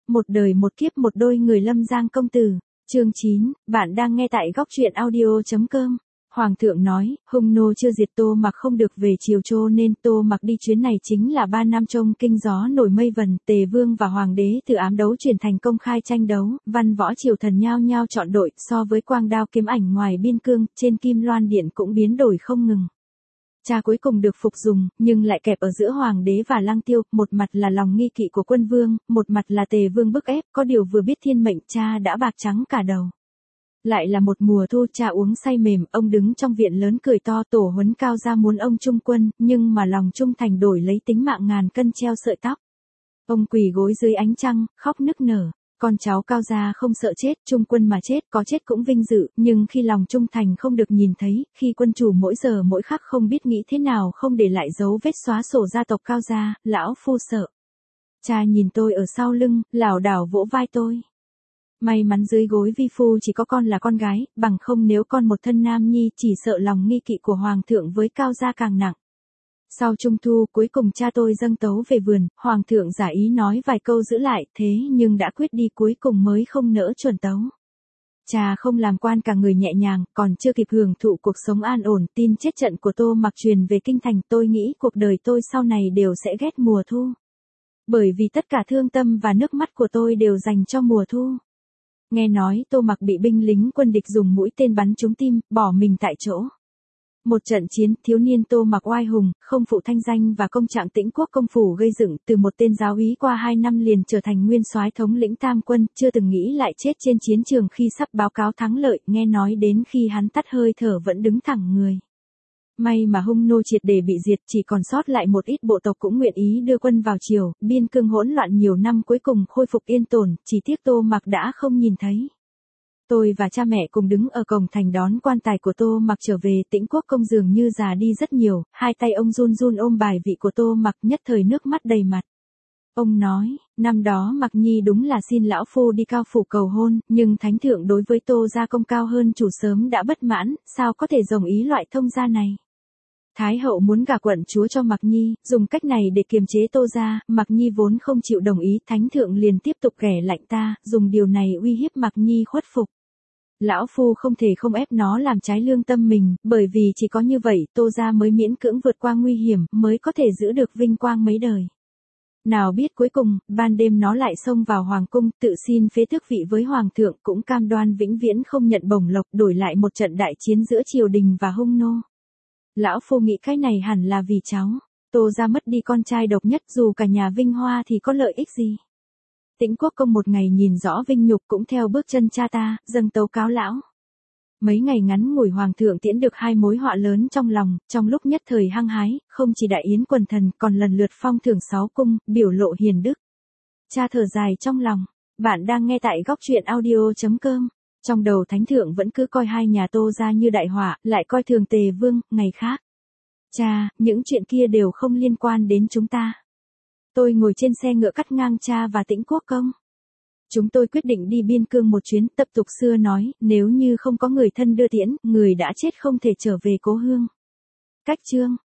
Một đời một kiếp một đôi người Lâm Giang công tử. Chương 9, bạn đang nghe tại góc truyện audio.com. Hoàng thượng nói, Hung nô chưa diệt Tô Mặc không được về triều Chô nên Tô Mặc đi chuyến này chính là 3 năm trông kinh gió nổi mây vần, Tề Vương và Hoàng đế từ ám đấu chuyển thành công khai tranh đấu, văn võ triều thần nhao nhao chọn đội, so với quang đao kiếm ảnh ngoài biên cương, trên Kim Loan Điện cũng biến đổi không ngừng. Cha cuối cùng được phục dùng, nhưng lại kẹp ở giữa Hoàng đế và Lăng Tiêu, một mặt là lòng nghi kỵ của quân vương, một mặt là Tề Vương bức ép, có điều vừa biết thiên mệnh cha đã bạc trắng cả đầu. Lại là một mùa thu, cha uống say mềm, ông đứng trong viện lớn cười to, tổ huấn Cao Gia muốn ông trung quân, nhưng mà lòng trung thành đổi lấy tính mạng ngàn cân treo sợi tóc. Ông quỳ gối dưới ánh trăng, khóc nức nở. Con cháu Cao Gia không sợ chết, trung quân mà chết, có chết cũng vinh dự, nhưng khi lòng trung thành không được nhìn thấy, khi quân chủ mỗi giờ mỗi khắc không biết nghĩ thế nào không để lại dấu vết xóa sổ gia tộc Cao Gia, lão phu sợ. Cha nhìn tôi ở sau lưng, lảo đảo vỗ vai tôi. May mắn dưới gối vi phu chỉ có con là con gái, bằng không nếu con một thân nam nhi chỉ sợ lòng nghi kỵ của Hoàng thượng với Cao Gia càng nặng. Sau trung thu cuối cùng cha tôi dâng tấu về vườn, Hoàng thượng giả ý nói vài câu giữ lại, thế nhưng đã quyết đi cuối cùng mới không nỡ chuẩn tấu. Cha không làm quan cả người nhẹ nhàng, còn chưa kịp hưởng thụ cuộc sống an ổn, tin chết trận của Tô Mặc truyền về kinh thành, tôi nghĩ cuộc đời tôi sau này đều sẽ ghét mùa thu. Bởi vì tất cả thương tâm và nước mắt của tôi đều dành cho mùa thu. Nghe nói Tô Mặc bị binh lính quân địch dùng mũi tên bắn trúng tim, bỏ mình tại chỗ. Một trận chiến, thiếu niên Tô Mặc oai hùng, không phụ thanh danh và công trạng Tĩnh Quốc công phủ gây dựng, từ một tên giáo úy qua 2 năm liền trở thành nguyên soái thống lĩnh tam quân, chưa từng nghĩ lại chết trên chiến trường khi sắp báo cáo thắng lợi, nghe nói đến khi hắn tắt hơi thở vẫn đứng thẳng người. May mà Hung nô triệt để bị diệt, chỉ còn sót lại một ít bộ tộc cũng nguyện ý đưa quân vào triều, biên cương hỗn loạn nhiều năm cuối cùng khôi phục yên tồn, chỉ tiếc Tô Mặc đã không nhìn thấy. Tôi và cha mẹ cùng đứng ở cổng thành đón quan tài của Tô Mặc trở về, Tĩnh Quốc công dường như già đi rất nhiều, hai tay ông run run ôm bài vị của Tô Mặc, nhất thời nước mắt đầy mặt. Ông nói, năm đó Mặc Nhi đúng là xin lão phu đi Cao phủ cầu hôn, nhưng thánh thượng đối với Tô gia công cao hơn chủ sớm đã bất mãn, sao có thể đồng ý loại thông gia này. Thái hậu muốn gả quận chúa cho Mặc Nhi, dùng cách này để kiềm chế Tô gia, Mặc Nhi vốn không chịu đồng ý, thánh thượng liền tiếp tục ghẻ lạnh ta, dùng điều này uy hiếp Mặc Nhi khuất phục. Lão phu không thể không ép nó làm trái lương tâm mình, bởi vì chỉ có như vậy Tô gia mới miễn cưỡng vượt qua nguy hiểm, mới có thể giữ được vinh quang mấy đời. Nào biết cuối cùng, ban đêm nó lại xông vào hoàng cung, tự xin phế tước vị với hoàng thượng, cũng cam đoan vĩnh viễn không nhận bổng lộc, đổi lại một trận đại chiến giữa triều đình và Hung nô. Lão phu nghĩ cái này hẳn là vì cháu. Tô gia mất đi con trai độc nhất, dù cả nhà vinh hoa thì có lợi ích gì. Tĩnh Quốc công một ngày nhìn rõ vinh nhục cũng theo bước chân cha ta, dâng tấu cáo lão. Mấy ngày ngắn ngủi hoàng thượng tiễn được 2 mối họa lớn trong lòng, trong lúc nhất thời hăng hái, không chỉ đại yến quần thần, còn lần lượt phong thưởng 6 cung, biểu lộ hiền đức. Cha thở dài trong lòng. Bạn đang nghe tại góc truyện audio.com. Trong đầu thánh thượng vẫn cứ coi hai nhà Tô gia như đại họa, lại coi thường Tề Vương, ngày khác. Cha, những chuyện kia đều không liên quan đến chúng ta. Tôi ngồi trên xe ngựa cắt ngang cha và Tĩnh Quốc công. Chúng tôi quyết định đi biên cương một chuyến, tập tục xưa nói, nếu như không có người thân đưa tiễn, người đã chết không thể trở về cố hương. Cách chương.